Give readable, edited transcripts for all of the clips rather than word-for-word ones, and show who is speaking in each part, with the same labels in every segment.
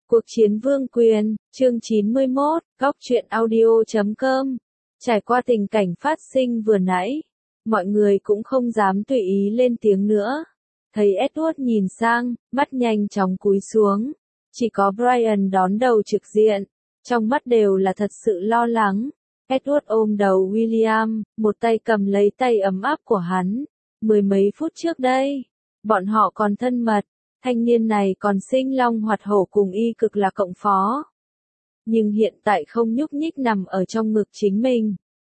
Speaker 1: Cuộc chiến vương quyền, chương 91, góc truyện audio.com. Trải qua tình cảnh phát sinh vừa nãy, mọi người cũng không dám tùy ý lên tiếng nữa. Thấy Edward nhìn sang, mắt nhanh chóng cúi xuống. Chỉ có Brian đón đầu trực diện, trong mắt đều là thật sự lo lắng. Edward ôm đầu William, một tay cầm lấy tay ấm áp của hắn. Mười mấy phút trước đây, bọn họ còn thân mật. Thanh niên này còn sinh long hoạt hổ cùng y cực là cộng phó. Nhưng hiện tại không nhúc nhích nằm ở trong ngực chính mình.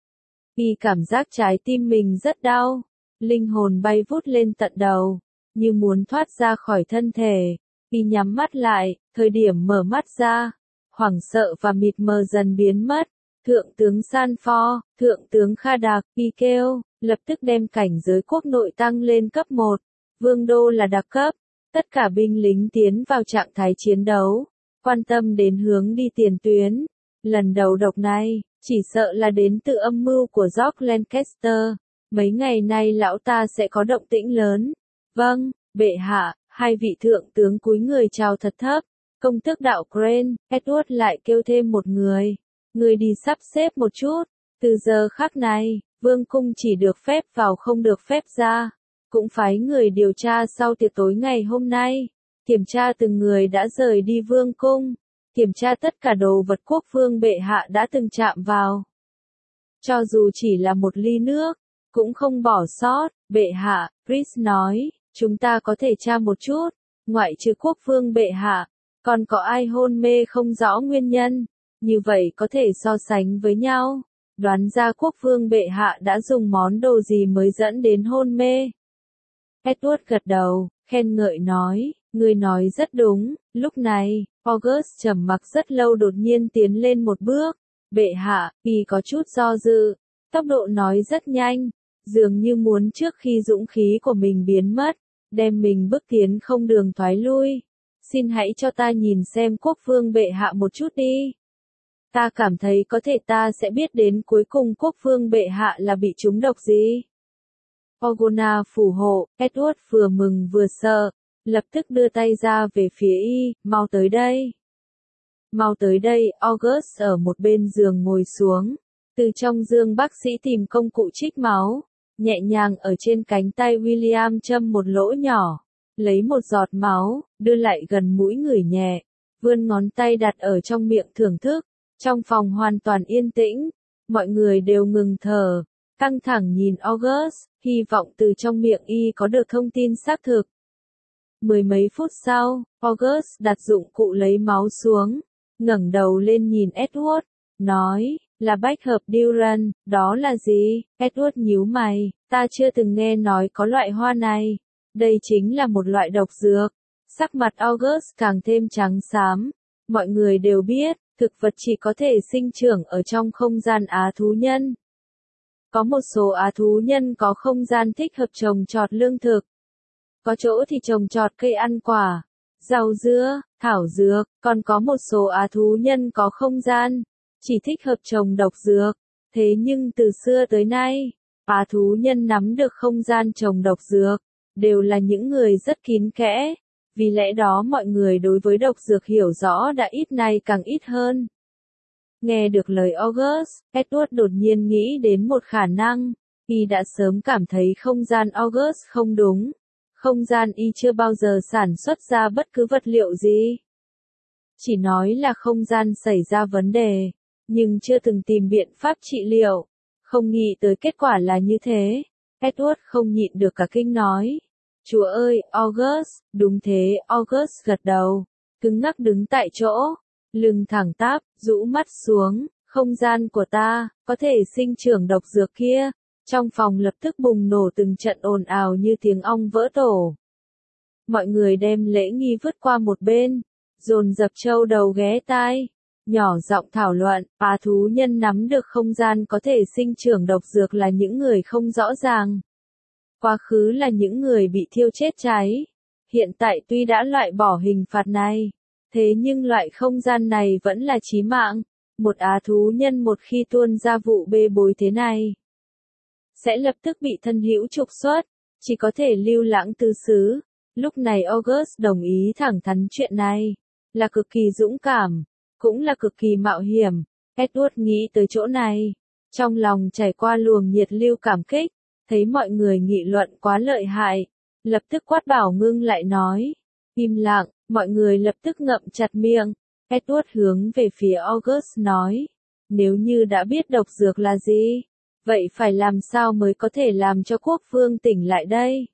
Speaker 1: Y cảm giác trái tim mình rất đau. Linh hồn bay vút lên tận đầu, như muốn thoát ra khỏi thân thể. Y nhắm mắt lại, thời điểm mở mắt ra, hoảng sợ và mịt mờ dần biến mất. Thượng tướng Sanford, thượng tướng Khadak, Y kêu, lập tức đem cảnh giới quốc nội tăng lên cấp 1. Vương đô là đặc cấp. Tất cả binh lính tiến vào trạng thái chiến đấu, quan tâm đến hướng đi tiền tuyến. Lần đầu độc này, chỉ sợ là đến từ âm mưu của George Lancaster. Mấy ngày nay lão ta sẽ có động tĩnh lớn. Vâng, bệ hạ, hai vị thượng tướng cúi người chào thật thấp. Công tước đạo Crane, Edward lại kêu thêm một người. Người đi sắp xếp một chút. Từ giờ khắc này, vương cung chỉ được phép vào không được phép ra. Cũng phái người điều tra sau tiệc tối ngày hôm nay, kiểm tra từng người đã rời đi vương cung, kiểm tra tất cả đồ vật quốc vương bệ hạ đã từng chạm vào. Cho dù chỉ là một ly nước, cũng không bỏ sót, bệ hạ, Chris nói, chúng ta có thể tra một chút, ngoại trừ quốc vương bệ hạ, còn có ai hôn mê không rõ nguyên nhân, như vậy có thể so sánh với nhau, đoán ra quốc vương bệ hạ đã dùng món đồ gì mới dẫn đến hôn mê. Edward gật đầu, khen ngợi nói, ngươi nói rất đúng. Lúc này, August trầm mặc rất lâu đột nhiên tiến lên một bước. Bệ hạ, y có chút do dự, tốc độ nói rất nhanh, dường như muốn trước khi dũng khí của mình biến mất, đem mình bước tiến không đường thoái lui. Xin hãy cho ta nhìn xem quốc vương bệ hạ một chút đi. Ta cảm thấy có thể ta sẽ biết đến cuối cùng quốc vương bệ hạ là bị trúng độc gì. Orgona phù hộ, Edward vừa mừng vừa sợ, lập tức đưa tay ra về phía y, mau tới đây. Mau tới đây, August ở một bên giường ngồi xuống, từ trong giường bác sĩ tìm công cụ trích máu, nhẹ nhàng ở trên cánh tay William châm một lỗ nhỏ, lấy một giọt máu, đưa lại gần mũi ngửi nhẹ, vươn ngón tay đặt ở trong miệng thưởng thức, trong phòng hoàn toàn yên tĩnh, mọi người đều ngừng thở. Căng thẳng nhìn August, hy vọng từ trong miệng y có được thông tin xác thực. Mười mấy phút sau, August đặt dụng cụ lấy máu xuống, ngẩng đầu lên nhìn Edward, nói, là bách hợp Duran, đó là gì? Edward nhíu mày, ta chưa từng nghe nói có loại hoa này. Đây chính là một loại độc dược. Sắc mặt August càng thêm trắng xám. Mọi người đều biết, thực vật chỉ có thể sinh trưởng ở trong không gian á thú nhân. Có một số á thú nhân có không gian thích hợp trồng trọt lương thực. Có chỗ thì trồng trọt cây ăn quả, rau dưa, thảo dược, còn có một số á thú nhân có không gian, chỉ thích hợp trồng độc dược. Thế nhưng từ xưa tới nay, á thú nhân nắm được không gian trồng độc dược, đều là những người rất kín kẽ. Vì lẽ đó mọi người đối với độc dược hiểu rõ đã ít nay càng ít hơn. Nghe được lời August, Edward đột nhiên nghĩ đến một khả năng, y đã sớm cảm thấy không gian August không đúng, không gian y chưa bao giờ sản xuất ra bất cứ vật liệu gì. Chỉ nói là không gian xảy ra vấn đề, nhưng chưa từng tìm biện pháp trị liệu, không nghĩ tới kết quả là như thế. Edward không nhịn được cả kinh nói, Chúa ơi, August, đúng thế, August gật đầu, cứng ngắc đứng tại chỗ. Lưng thẳng tắp, rũ mắt xuống, không gian của ta, có thể sinh trưởng độc dược kia. Trong phòng lập tức bùng nổ từng trận ồn ào như tiếng ong vỡ tổ. Mọi người đem lễ nghi vứt qua một bên, dồn dập châu đầu ghé tai, nhỏ giọng thảo luận, á thú nhân nắm được không gian có thể sinh trưởng độc dược là những người không rõ ràng. Quá khứ là những người bị thiêu chết cháy. Hiện tại tuy đã loại bỏ hình phạt này. Thế nhưng loại không gian này vẫn là chí mạng, một á thú nhân một khi tuôn ra vụ bê bối thế này, sẽ lập tức bị thân hữu trục xuất, chỉ có thể lưu lãng tứ xứ. Lúc này August đồng ý thẳng thắn chuyện này, là cực kỳ dũng cảm, cũng là cực kỳ mạo hiểm. Edward nghĩ tới chỗ này, trong lòng trải qua luồng nhiệt lưu cảm kích, thấy mọi người nghị luận quá lợi hại, lập tức quát bảo ngưng lại nói. Im lặng, mọi người lập tức ngậm chặt miệng. Edward hướng về phía August nói, nếu như đã biết độc dược là gì, vậy phải làm sao mới có thể làm cho quốc vương tỉnh lại đây?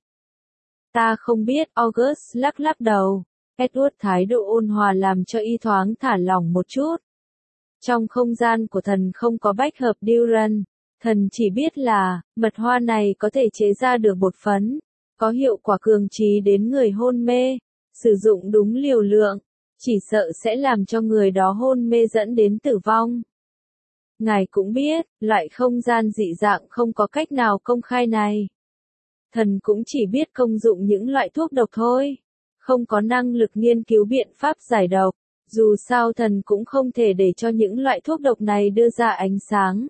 Speaker 1: Ta không biết, August lắc lắc đầu. Edward thái độ ôn hòa làm cho y thoáng thả lỏng một chút. Trong không gian của thần không có bách hợp Duran, thần chỉ biết là, mật hoa này có thể chế ra được bột phấn, có hiệu quả cường trí đến người hôn mê, sử dụng đúng liều lượng, chỉ sợ sẽ làm cho người đó hôn mê dẫn đến tử vong. Ngài cũng biết, loại không gian dị dạng không có cách nào công khai này. Thần cũng chỉ biết công dụng những loại thuốc độc thôi, không có năng lực nghiên cứu biện pháp giải độc, dù sao thần cũng không thể để cho những loại thuốc độc này đưa ra ánh sáng.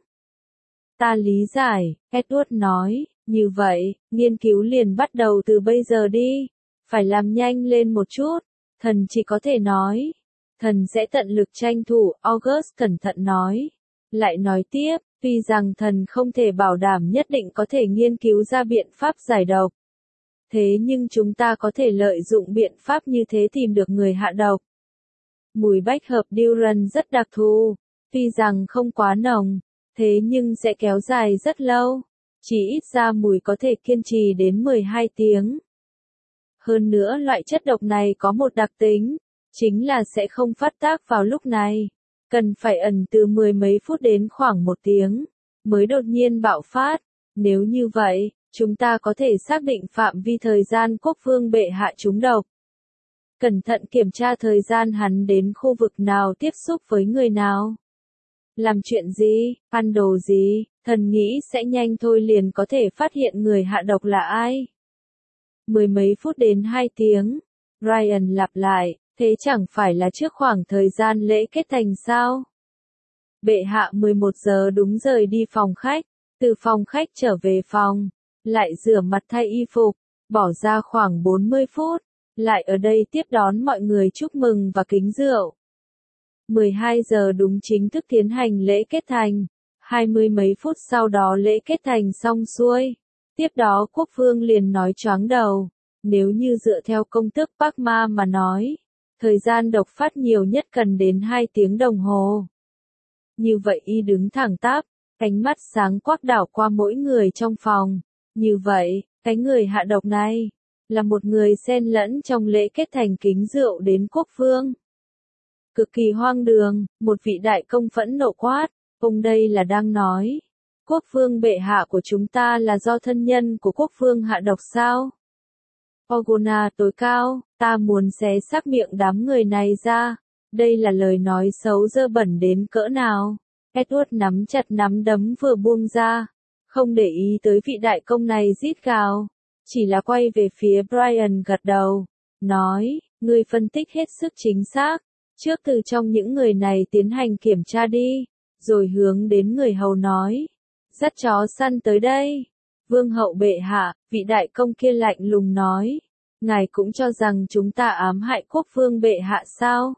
Speaker 1: Ta lý giải, Edward nói, như vậy, nghiên cứu liền bắt đầu từ bây giờ đi, phải làm nhanh lên một chút, thần chỉ có thể nói. Thần sẽ tận lực tranh thủ, August cẩn thận nói. Lại nói tiếp, tuy rằng thần không thể bảo đảm nhất định có thể nghiên cứu ra biện pháp giải độc. Thế nhưng chúng ta có thể lợi dụng biện pháp như thế tìm được người hạ độc. Mùi bách hợp Duran rất đặc thù, tuy rằng không quá nồng, thế nhưng sẽ kéo dài rất lâu. Chỉ ít ra mùi có thể kiên trì đến 12 tiếng. Hơn nữa loại chất độc này có một đặc tính, chính là sẽ không phát tác vào lúc này. Cần phải ẩn từ 10 mấy phút đến khoảng 1 tiếng, mới đột nhiên bạo phát. Nếu như vậy, chúng ta có thể xác định phạm vi thời gian quốc vương bệ hạ trúng độc. Cẩn thận kiểm tra thời gian hắn đến khu vực nào tiếp xúc với người nào. Làm chuyện gì, ăn đồ gì, thần nghĩ sẽ nhanh thôi liền có thể phát hiện người hạ độc là ai. 10 mấy phút đến 2 tiếng, Ryan lặp lại, thế chẳng phải là trước khoảng thời gian lễ kết thành sao? Bệ hạ 11 giờ đúng rời đi phòng khách, từ phòng khách trở về phòng, lại rửa mặt thay y phục, bỏ ra khoảng 40 phút, lại ở đây tiếp đón mọi người chúc mừng và kính rượu. 12 giờ đúng chính thức tiến hành lễ kết thành, 20 mấy phút sau đó lễ kết thành xong xuôi. Tiếp đó quốc vương liền nói choáng đầu, nếu như dựa theo công thức Parma mà nói, thời gian độc phát nhiều nhất cần đến 2 tiếng đồng hồ. Như vậy y đứng thẳng tắp, ánh mắt sáng quắc đảo qua mỗi người trong phòng. Như vậy, cái người hạ độc này, là một người xen lẫn trong lễ kết thành kính rượu đến quốc vương. Cực kỳ hoang đường, một vị đại công phẫn nộ quát, ông đây là đang nói. Quốc vương bệ hạ của chúng ta là do thân nhân của quốc vương hạ độc sao? Orgona tối cao, ta muốn xé xác miệng đám người này ra. Đây là lời nói xấu dơ bẩn đến cỡ nào? Edward nắm chặt nắm đấm vừa buông ra, không để ý tới vị đại công này rít gào, chỉ là quay về phía Brian gật đầu, nói, ngươi phân tích hết sức chính xác, trước từ trong những người này tiến hành kiểm tra đi, rồi hướng đến người hầu nói, dắt chó săn tới đây. Vương hậu bệ hạ, vị đại công kia lạnh lùng nói, ngài cũng cho rằng chúng ta ám hại quốc vương bệ hạ sao?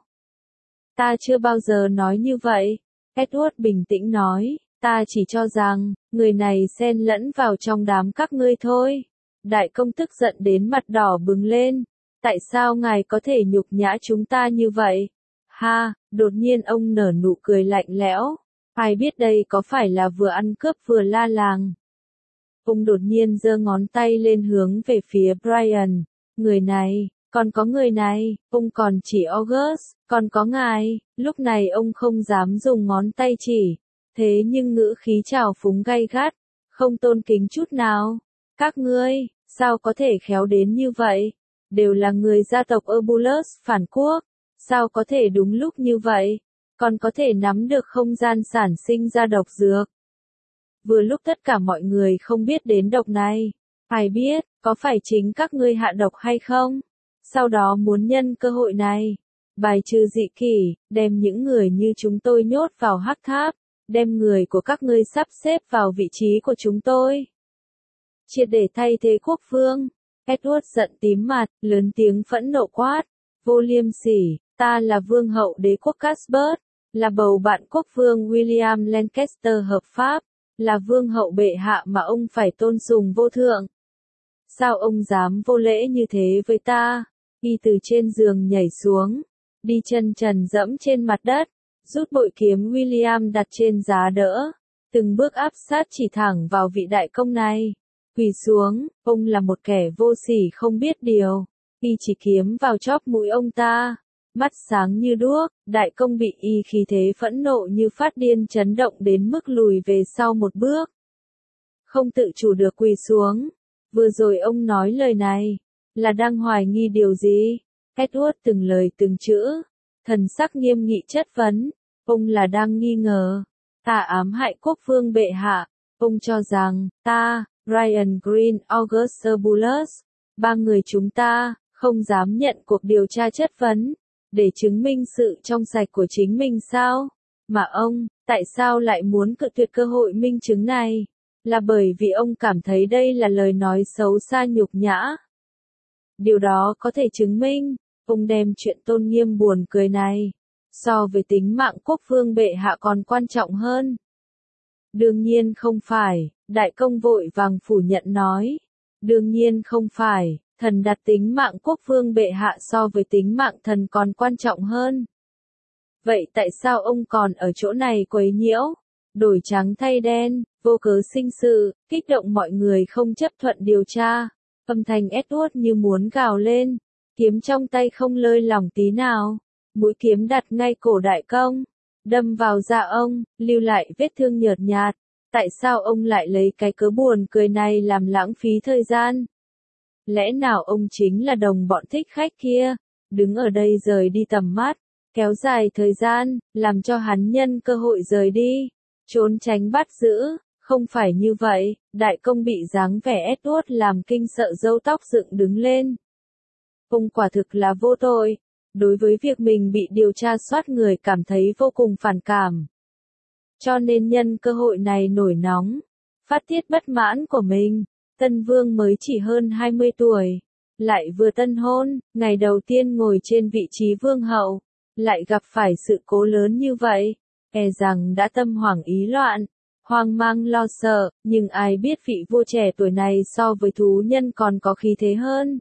Speaker 1: Ta chưa bao giờ nói như vậy. Edward bình tĩnh nói, ta chỉ cho rằng, người này xen lẫn vào trong đám các ngươi thôi. Đại công tức giận đến mặt đỏ bừng lên, tại sao ngài có thể nhục nhã chúng ta như vậy? Ha, đột nhiên ông nở nụ cười lạnh lẽo, ai biết đây có phải là vừa ăn cướp vừa la làng. Ông đột nhiên giơ ngón tay lên hướng về phía Brian, người này, còn có người này, ông còn chỉ August, còn có ngài, lúc này ông không dám dùng ngón tay chỉ, thế nhưng ngữ khí trào phúng gay gắt, không tôn kính chút nào. Các ngươi, sao có thể khéo đến như vậy? Đều là người gia tộc Eubulus phản quốc, sao có thể đúng lúc như vậy? Còn có thể nắm được không gian sản sinh ra độc dược. Vừa lúc tất cả mọi người không biết đến độc này, ai biết, có phải chính các ngươi hạ độc hay không? Sau đó muốn nhân cơ hội này, bài trừ dị kỷ, đem những người như chúng tôi nhốt vào hắc tháp, đem người của các ngươi sắp xếp vào vị trí của chúng tôi. Triệt để thay thế quốc vương. Edward giận tím mặt, lớn tiếng phẫn nộ quát, vô liêm sỉ, Ta là vương hậu đế quốc Cuthbert, là bầu bạn quốc vương William Lancaster hợp pháp, là vương hậu bệ hạ mà ông phải tôn sùng vô thượng. Sao ông dám vô lễ như thế với ta? Y từ trên giường nhảy xuống, đi chân trần dẫm trên mặt đất, rút bội kiếm William đặt trên giá đỡ, từng bước áp sát chỉ thẳng vào vị đại công này. Quỳ xuống, ông là một kẻ vô sỉ không biết điều. Y chỉ kiếm vào chóp mũi ông ta, mắt sáng như đuốc, đại công bị y khí thế phẫn nộ như phát điên chấn động đến mức lùi về sau một bước. Không tự chủ được quỳ xuống. Vừa rồi ông nói lời này, là đang hoài nghi điều gì? Edward từng lời từng chữ, thần sắc nghiêm nghị chất vấn, ông là đang nghi ngờ, ta ám hại quốc vương bệ hạ, ông cho rằng, ta, Ryan Green, August Sebulus, ba người chúng ta, không dám nhận cuộc điều tra chất vấn, để chứng minh sự trong sạch của chính mình sao? Mà ông, tại sao lại muốn cự tuyệt cơ hội minh chứng này? Là bởi vì ông cảm thấy đây là lời nói xấu xa nhục nhã. Điều đó có thể chứng minh, ông đem chuyện tôn nghiêm buồn cười này, so với tính mạng quốc vương bệ hạ còn quan trọng hơn. Đương nhiên không phải, đại công vội vàng phủ nhận nói. Đương nhiên không phải, thần đặt tính mạng quốc vương bệ hạ so với tính mạng thần còn quan trọng hơn. Vậy tại sao ông còn ở chỗ này quấy nhiễu? Đổi trắng thay đen, vô cớ sinh sự, kích động mọi người không chấp thuận điều tra. Âm thanh Edward như muốn gào lên, kiếm trong tay không lơi lỏng tí nào. Mũi kiếm đặt ngay cổ đại công, đâm vào da ông, lưu lại vết thương nhợt nhạt. Tại sao ông lại lấy cái cớ buồn cười này làm lãng phí thời gian? Lẽ nào ông chính là đồng bọn thích khách kia, đứng ở đây rời đi tầm mắt, kéo dài thời gian, làm cho hắn nhân cơ hội rời đi, trốn tránh bắt giữ? Không phải như vậy, đại công bị dáng vẻ Edward làm kinh sợ râu tóc dựng đứng lên. Ông quả thực là vô tội, đối với việc mình bị điều tra soát người cảm thấy vô cùng phản cảm. Cho nên nhân cơ hội này nổi nóng, phát tiết bất mãn của mình. Tân vương mới chỉ hơn 20 tuổi, lại vừa tân hôn, ngày đầu tiên ngồi trên vị trí vương hậu, lại gặp phải sự cố lớn như vậy, e rằng đã tâm hoảng ý loạn, hoang mang lo sợ, nhưng ai biết vị vua trẻ tuổi này so với thú nhân còn có khí thế hơn.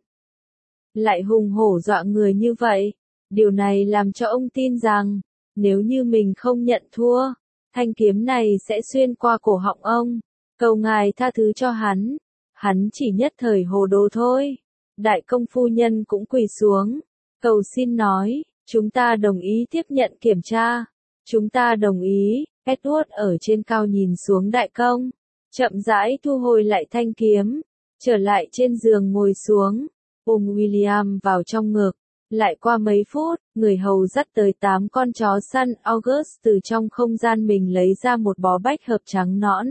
Speaker 1: Lại hùng hổ dọa người như vậy, điều này làm cho ông tin rằng, nếu như mình không nhận thua, thanh kiếm này sẽ xuyên qua cổ họng ông, cầu ngài tha thứ cho hắn. Hắn chỉ nhất thời hồ đồ thôi. Đại công phu nhân cũng quỳ xuống, cầu xin nói, chúng ta đồng ý tiếp nhận kiểm tra. Chúng ta đồng ý. Edward ở trên cao nhìn xuống đại công, chậm rãi thu hồi lại thanh kiếm, trở lại trên giường ngồi xuống, ôm William vào trong ngực. Lại qua mấy phút, người hầu dắt tới 8 con chó săn August từ trong không gian mình lấy ra một bó bách hợp trắng nõn.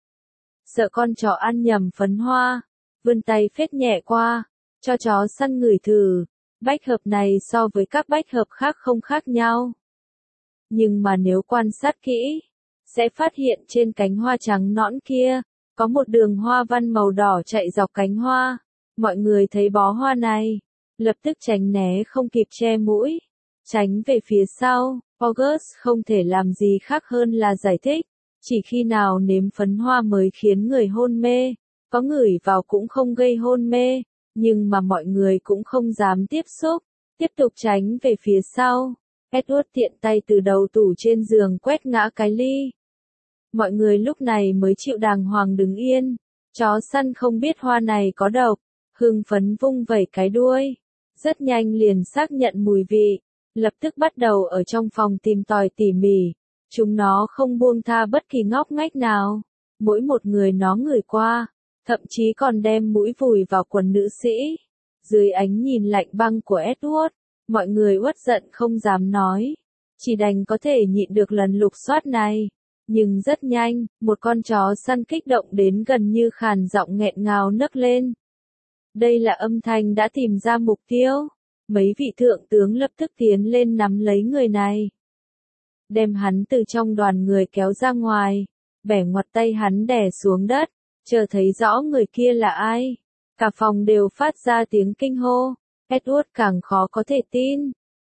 Speaker 1: Sợ con chó ăn nhầm phấn hoa, vươn tay phết nhẹ qua, cho chó săn ngửi thử. Bách hợp này so với các bách hợp khác không khác nhau. Nhưng mà nếu quan sát kỹ, sẽ phát hiện trên cánh hoa trắng nõn kia, có một đường hoa văn màu đỏ chạy dọc cánh hoa. Mọi người thấy bó hoa này, lập tức tránh né không kịp che mũi, tránh về phía sau. August không thể làm gì khác hơn là giải thích. Chỉ khi nào nếm phấn hoa mới khiến người hôn mê, có ngửi vào cũng không gây hôn mê, nhưng mà mọi người cũng không dám tiếp xúc, tiếp tục tránh về phía sau. Edward tiện tay từ đầu tủ trên giường quét ngã cái ly. Mọi người lúc này mới chịu đàng hoàng đứng yên, chó săn không biết hoa này có độc, hưng phấn vung vẩy cái đuôi, rất nhanh liền xác nhận mùi vị, lập tức bắt đầu ở trong phòng tìm tòi tỉ mỉ. Chúng nó không buông tha bất kỳ ngóc ngách nào, mỗi một người nó ngửi qua, thậm chí còn đem mũi vùi vào quần nữ sĩ. Dưới ánh nhìn lạnh băng của Edward, mọi người uất giận không dám nói, chỉ đành có thể nhịn được lần lục soát này. Nhưng rất nhanh, một con chó săn kích động đến gần như khàn giọng nghẹn ngào nấc lên. Đây là âm thanh đã tìm ra mục tiêu. Mấy vị thượng tướng lập tức tiến lên nắm lấy người này, đem hắn từ trong đoàn người kéo ra ngoài, bẻ ngoặt tay hắn đè xuống đất, chờ thấy rõ người kia là ai. Cả phòng đều phát ra tiếng kinh hô. Edward càng khó có thể tin,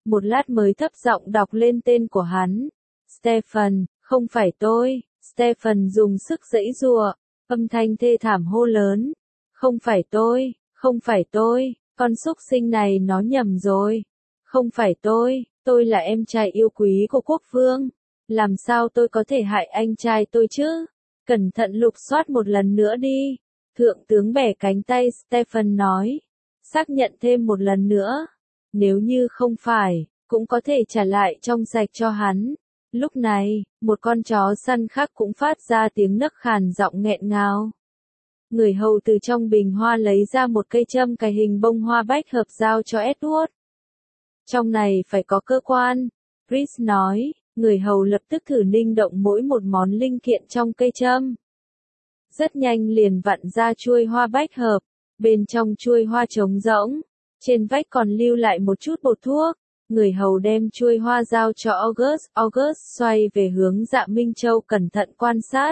Speaker 1: một lát mới thấp giọng đọc lên tên của hắn. Stephen, không phải tôi. Stephen dùng sức giãy giụa, âm thanh thê thảm hô lớn. Không phải tôi, không phải tôi, con súc sinh này nó nhầm rồi. Không phải tôi là em trai yêu quý của quốc vương. Làm sao tôi có thể hại anh trai tôi chứ? Cẩn thận lục soát một lần nữa đi. Thượng tướng bẻ cánh tay Stephen nói. Xác nhận thêm một lần nữa. Nếu như không phải, cũng có thể trả lại trong sạch cho hắn. Lúc này, một con chó săn khác cũng phát ra tiếng nấc khàn giọng nghẹn ngào. Người hầu từ trong bình hoa lấy ra một cây châm cài hình bông hoa bách hợp giao cho Edward. Trong này phải có cơ quan, Chris nói, người hầu lập tức thử ninh động mỗi một món linh kiện trong cây châm. Rất nhanh liền vặn ra chuôi hoa bách hợp, bên trong chuôi hoa trống rỗng, trên vách còn lưu lại một chút bột thuốc. Người hầu đem chuôi hoa giao cho August xoay về hướng Dạ Minh Châu cẩn thận quan sát.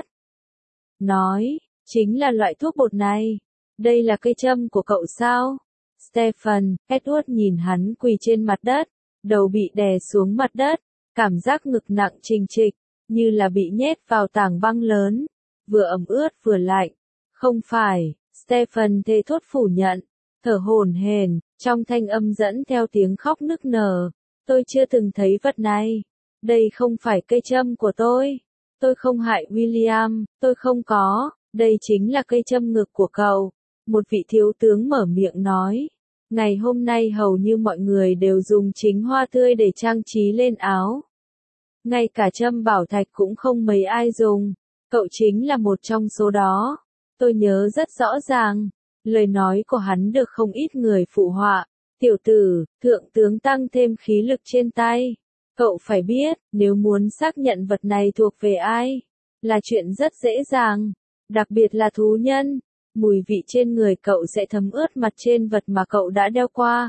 Speaker 1: Nói, chính là loại thuốc bột này. Đây là cây châm của cậu sao? Stephen, Edward nhìn hắn quỳ trên mặt đất, đầu bị đè xuống mặt đất, cảm giác ngực nặng trình trịch, như là bị nhét vào tảng băng lớn, vừa ẩm ướt vừa lạnh. Không phải, Stephen thề thốt phủ nhận, thở hổn hển, trong thanh âm dẫn theo tiếng khóc nức nở. Tôi chưa từng thấy vật này. Đây không phải cây châm của tôi. Tôi không hại William, tôi không có. Đây chính là cây châm ngực của cậu. Một vị thiếu tướng mở miệng nói. Ngày hôm nay hầu như mọi người đều dùng chính hoa tươi để trang trí lên áo. Ngay cả châm bảo thạch cũng không mấy ai dùng. Cậu chính là một trong số đó. Tôi nhớ rất rõ ràng. Lời nói của hắn được không ít người phụ họa. Tiểu tử, thượng tướng tăng thêm khí lực trên tay. Cậu phải biết, nếu muốn xác nhận vật này thuộc về ai, là chuyện rất dễ dàng. Đặc biệt là thú nhân. Mùi vị trên người cậu sẽ thấm ướt mặt trên vật mà cậu đã đeo qua.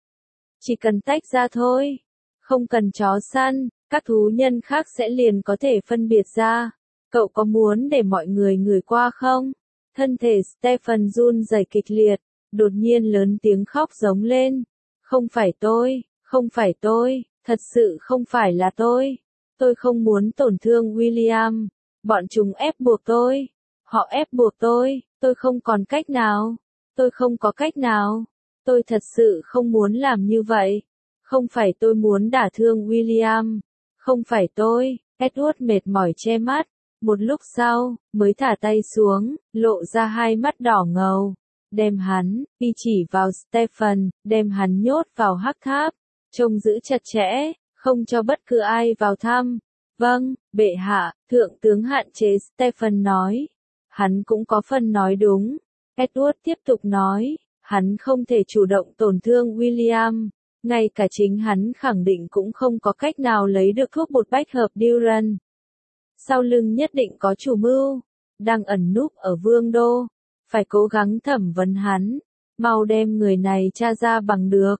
Speaker 1: Chỉ cần tách ra thôi. Không cần chó săn, các thú nhân khác sẽ liền có thể phân biệt ra. Cậu có muốn để mọi người ngửi qua không? Thân thể Stephen run rẩy kịch liệt, đột nhiên lớn tiếng khóc giống lên. Không phải tôi, không phải tôi, thật sự không phải là tôi. Tôi không muốn tổn thương William. Bọn chúng ép buộc tôi. Họ ép buộc tôi không còn cách nào. Tôi không có cách nào. Tôi thật sự không muốn làm như vậy. Không phải tôi muốn đả thương William. Không phải tôi. Edward mệt mỏi che mắt. Một lúc sau, mới thả tay xuống, lộ ra hai mắt đỏ ngầu. Đem hắn, y chỉ vào Stephen, đem hắn nhốt vào hắc tháp. Trông giữ chặt chẽ, không cho bất cứ ai vào thăm. Vâng, bệ hạ, thượng tướng hạn chế Stephen nói. Hắn cũng có phần nói đúng. Edward tiếp tục nói, hắn không thể chủ động tổn thương William. Ngay cả chính hắn khẳng định cũng không có cách nào lấy được thuốc bột bách hợp Duran. Sau lưng nhất định có chủ mưu, đang ẩn núp ở vương đô. Phải cố gắng thẩm vấn hắn, mau đem người này tra ra bằng được.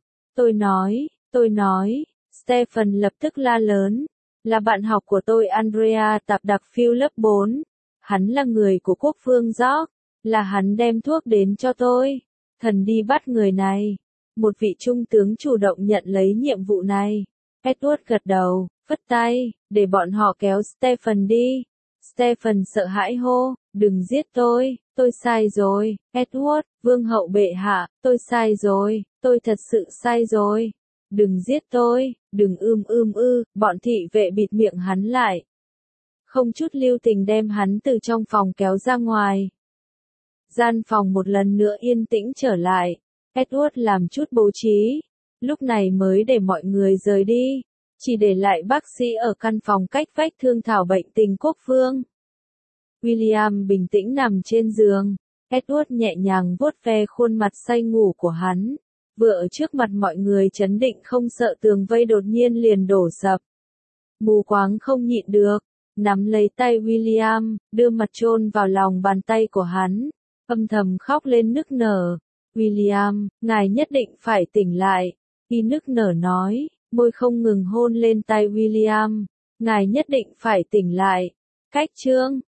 Speaker 1: Tôi nói, Stephen lập tức la lớn. Là bạn học của tôi Andrea tạp đặc phiêu lớp 4. Hắn là người của quốc vương George. Là hắn đem thuốc đến cho tôi. Thần đi bắt người này. Một vị trung tướng chủ động nhận lấy nhiệm vụ này. Edward gật đầu, phất tay, để bọn họ kéo Stephen đi. Stephen sợ hãi hô, đừng giết tôi sai rồi. Edward, vương hậu bệ hạ, tôi sai rồi, tôi thật sự sai rồi. Đừng giết tôi, đừng bọn thị vệ bịt miệng hắn lại. Không chút lưu tình đem hắn từ trong phòng kéo ra ngoài. Gian phòng một lần nữa yên tĩnh trở lại. Edward làm chút bố trí. Lúc này mới để mọi người rời đi. Chỉ để lại bác sĩ ở căn phòng cách vách thương thảo bệnh tình quốc vương. William bình tĩnh nằm trên giường. Edward nhẹ nhàng vuốt ve khuôn mặt say ngủ của hắn. Vừa ở trước mặt mọi người chấn định không sợ tường vây đột nhiên liền đổ sập. Mù quáng không nhịn được. Nắm lấy tay William, đưa mặt chôn vào lòng bàn tay của hắn. Âm thầm khóc lên nức nở. William, ngài nhất định phải tỉnh lại. Y nức nở nói, môi không ngừng hôn lên tay William. Ngài nhất định phải tỉnh lại. Cách chương